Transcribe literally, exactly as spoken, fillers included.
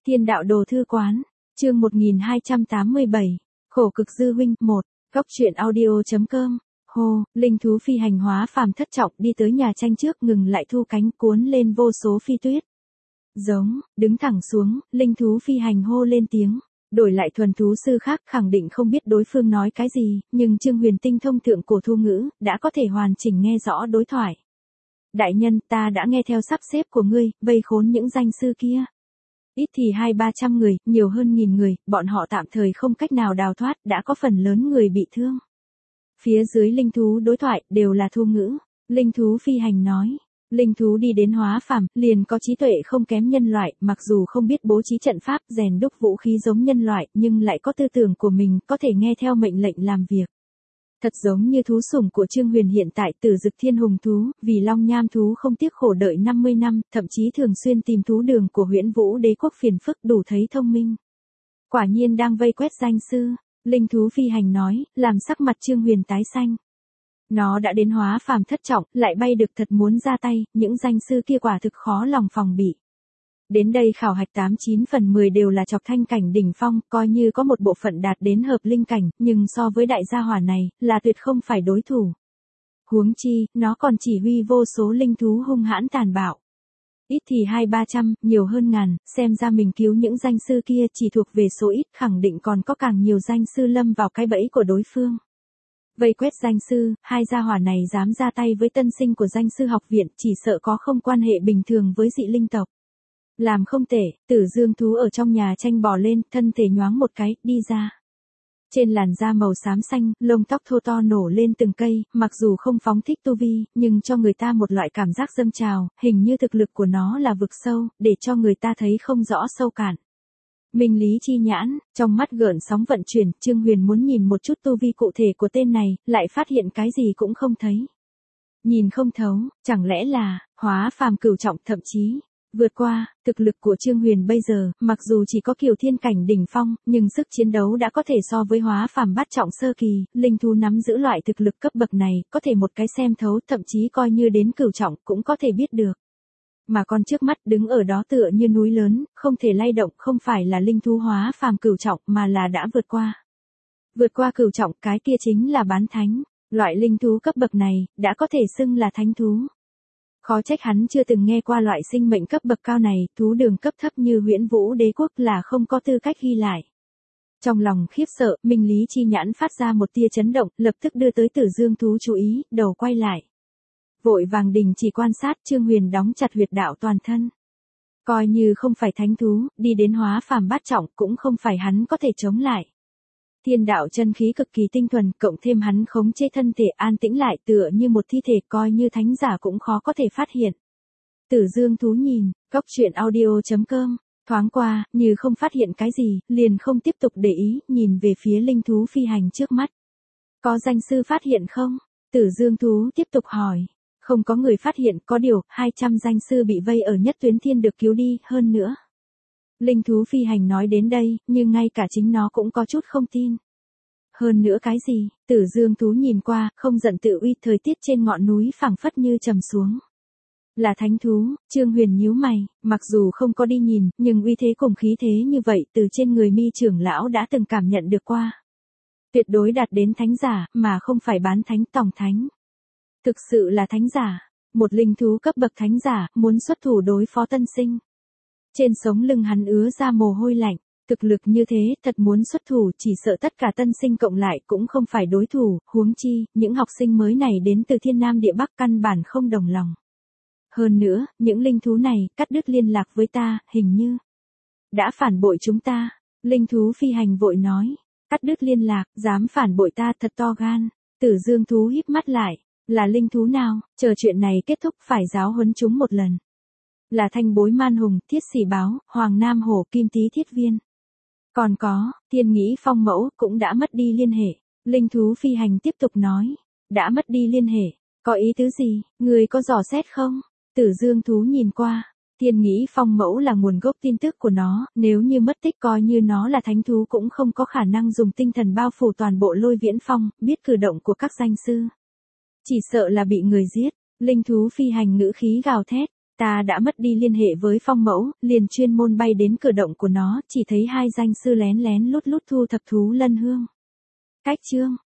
Thiên đạo đồ thư quán, chương một nghìn hai trăm tám mươi bảy, khổ cực dư huynh, một, góc truyện audio.com, hô, linh thú phi hành hóa phàm thất trọng đi tới nhà tranh trước ngừng lại thu cánh cuốn lên vô số phi tuyết. Giống, đứng thẳng xuống, linh thú phi hành hô lên tiếng. Đổi lại thuần thú sư khác khẳng định không biết đối phương nói cái gì, nhưng Trương Huyền tinh thông thượng cổ thu ngữ, đã có thể hoàn chỉnh nghe rõ đối thoại. Đại nhân, ta đã nghe theo sắp xếp của ngươi, vây khốn những danh sư kia. Ít thì hai ba trăm người, nhiều hơn nghìn người, bọn họ tạm thời không cách nào đào thoát, đã có phần lớn người bị thương. Phía dưới linh thú đối thoại, đều là thu ngữ. Linh thú phi hành nói. Linh thú đi đến hóa phàm, liền có trí tuệ không kém nhân loại, mặc dù không biết bố trí trận pháp, rèn đúc vũ khí giống nhân loại, nhưng lại có tư tưởng của mình, có thể nghe theo mệnh lệnh làm việc. Thật giống như thú sủng của Trương Huyền hiện tại, Tử Dực Thiên Hùng thú, vì Long Nham thú không tiếc khổ đợi năm mươi năm, thậm chí thường xuyên tìm thú đường của Huyễn Vũ Đế quốc phiền phức, đủ thấy thông minh. Quả nhiên đang vây quét danh sư, linh thú phi hành nói, làm sắc mặt Trương Huyền tái xanh. Nó đã đến hóa phàm thất trọng, lại bay được thật muốn ra tay, những danh sư kia quả thực khó lòng phòng bị. Đến đây khảo hạch tám chín phần mười đều là chọc thanh cảnh đỉnh phong, coi như có một bộ phận đạt đến hợp linh cảnh, nhưng so với đại gia hỏa này, là tuyệt không phải đối thủ. Huống chi, nó còn chỉ huy vô số linh thú hung hãn tàn bạo. Ít thì hai ba trăm, nhiều hơn ngàn, xem ra mình cứu những danh sư kia chỉ thuộc về số ít, khẳng định còn có càng nhiều danh sư lâm vào cái bẫy của đối phương. Vây quét danh sư, hai gia hỏa này dám ra tay với tân sinh của danh sư học viện, chỉ sợ có không quan hệ bình thường với dị linh tộc. Làm không tệ, Tử Dương thú ở trong nhà tranh bò lên, thân thể nhoáng một cái, đi ra. Trên làn da màu xám xanh, lông tóc thô to nổ lên từng cây, mặc dù không phóng thích tu vi, nhưng cho người ta một loại cảm giác dâng trào, hình như thực lực của nó là vực sâu, để cho người ta thấy không rõ sâu cạn. Minh lý chi nhãn, trong mắt gợn sóng vận chuyển, Trương Huyền muốn nhìn một chút tu vi cụ thể của tên này, lại phát hiện cái gì cũng không thấy. Nhìn không thấu, chẳng lẽ là, hóa phàm cửu trọng thậm chí, vượt qua, thực lực của Trương Huyền bây giờ, mặc dù chỉ có kiều thiên cảnh đỉnh phong, nhưng sức chiến đấu đã có thể so với hóa phàm bát trọng sơ kỳ, linh thú nắm giữ loại thực lực cấp bậc này, có thể một cái xem thấu, thậm chí coi như đến cửu trọng, cũng có thể biết được. Mà con trước mắt đứng ở đó tựa như núi lớn, không thể lay động, không phải là linh thú hóa phàm cửu trọng mà là đã vượt qua. Vượt qua cửu trọng, cái kia chính là bán thánh, loại linh thú cấp bậc này, đã có thể xưng là thánh thú. Khó trách hắn chưa từng nghe qua loại sinh mệnh cấp bậc cao này, thú đường cấp thấp như Huyễn Vũ Đế quốc là không có tư cách ghi lại. Trong lòng khiếp sợ, minh lý chi nhãn phát ra một tia chấn động, lập tức đưa tới Tử Dương thú chú ý, đầu quay lại. Vội vàng đình chỉ quan sát, Trương Huyền đóng chặt huyệt đạo toàn thân. Coi như không phải thánh thú, đi đến hóa phàm bát trọng cũng không phải hắn có thể chống lại. Thiên đạo chân khí cực kỳ tinh thuần, cộng thêm hắn khống chế thân thể an tĩnh lại tựa như một thi thể, coi như thánh giả cũng khó có thể phát hiện. Tử Dương thú nhìn, góc truyện audio.com, thoáng qua, như không phát hiện cái gì, liền không tiếp tục để ý, nhìn về phía linh thú phi hành trước mắt. Có danh sư phát hiện không? Tử Dương thú tiếp tục hỏi. Không có người phát hiện, có điều, hai trăm danh sư bị vây ở nhất tuyến thiên được cứu đi, hơn nữa. Linh thú phi hành nói đến đây, nhưng ngay cả chính nó cũng có chút không tin. Hơn nữa cái gì? Tử Dương thú nhìn qua, không giận tự uy, thời tiết trên ngọn núi phảng phất như trầm xuống. Là thánh thú, Trương Huyền nhíu mày, mặc dù không có đi nhìn, nhưng uy thế cùng khí thế như vậy từ trên người Mi trưởng lão đã từng cảm nhận được qua. Tuyệt đối đạt đến thánh giả, mà không phải bán thánh tòng thánh. Thực sự là thánh giả, một linh thú cấp bậc thánh giả, muốn xuất thủ đối phó tân sinh. Trên sống lưng hắn ứa ra mồ hôi lạnh, thực lực như thế, thật muốn xuất thủ, chỉ sợ tất cả tân sinh cộng lại cũng không phải đối thủ, huống chi, những học sinh mới này đến từ thiên nam địa bắc căn bản không đồng lòng. Hơn nữa, những linh thú này, cắt đứt liên lạc với ta, hình như đã phản bội chúng ta. Linh thú phi hành vội nói, cắt đứt liên lạc, dám phản bội ta, thật to gan. Tử Dương thú híp mắt lại. Là linh thú nào, chờ chuyện này kết thúc phải giáo huấn chúng một lần. Là Thanh Bối Man Hùng, Thiết Xỉ Báo, Hoàng Nam Hổ, Kim Tý Thiết Viên. Còn có, Thiên Nghĩ Phong Mẫu, cũng đã mất đi liên hệ. Linh thú phi hành tiếp tục nói, đã mất đi liên hệ, có ý tứ gì, người có dò xét không? Tử Dương thú nhìn qua, Thiên Nghĩ Phong Mẫu là nguồn gốc tin tức của nó, nếu như mất tích coi như nó là thánh thú cũng không có khả năng dùng tinh thần bao phủ toàn bộ Lôi Viễn Phong, biết cử động của các danh sư. Chỉ sợ là bị người giết, linh thú phi hành ngữ khí gào thét, Ta đã mất đi liên hệ với phong mẫu, liền chuyên môn bay đến cửa động của nó, chỉ thấy hai danh sư lén lén lút lút thu thập thú lân hương. Cách chương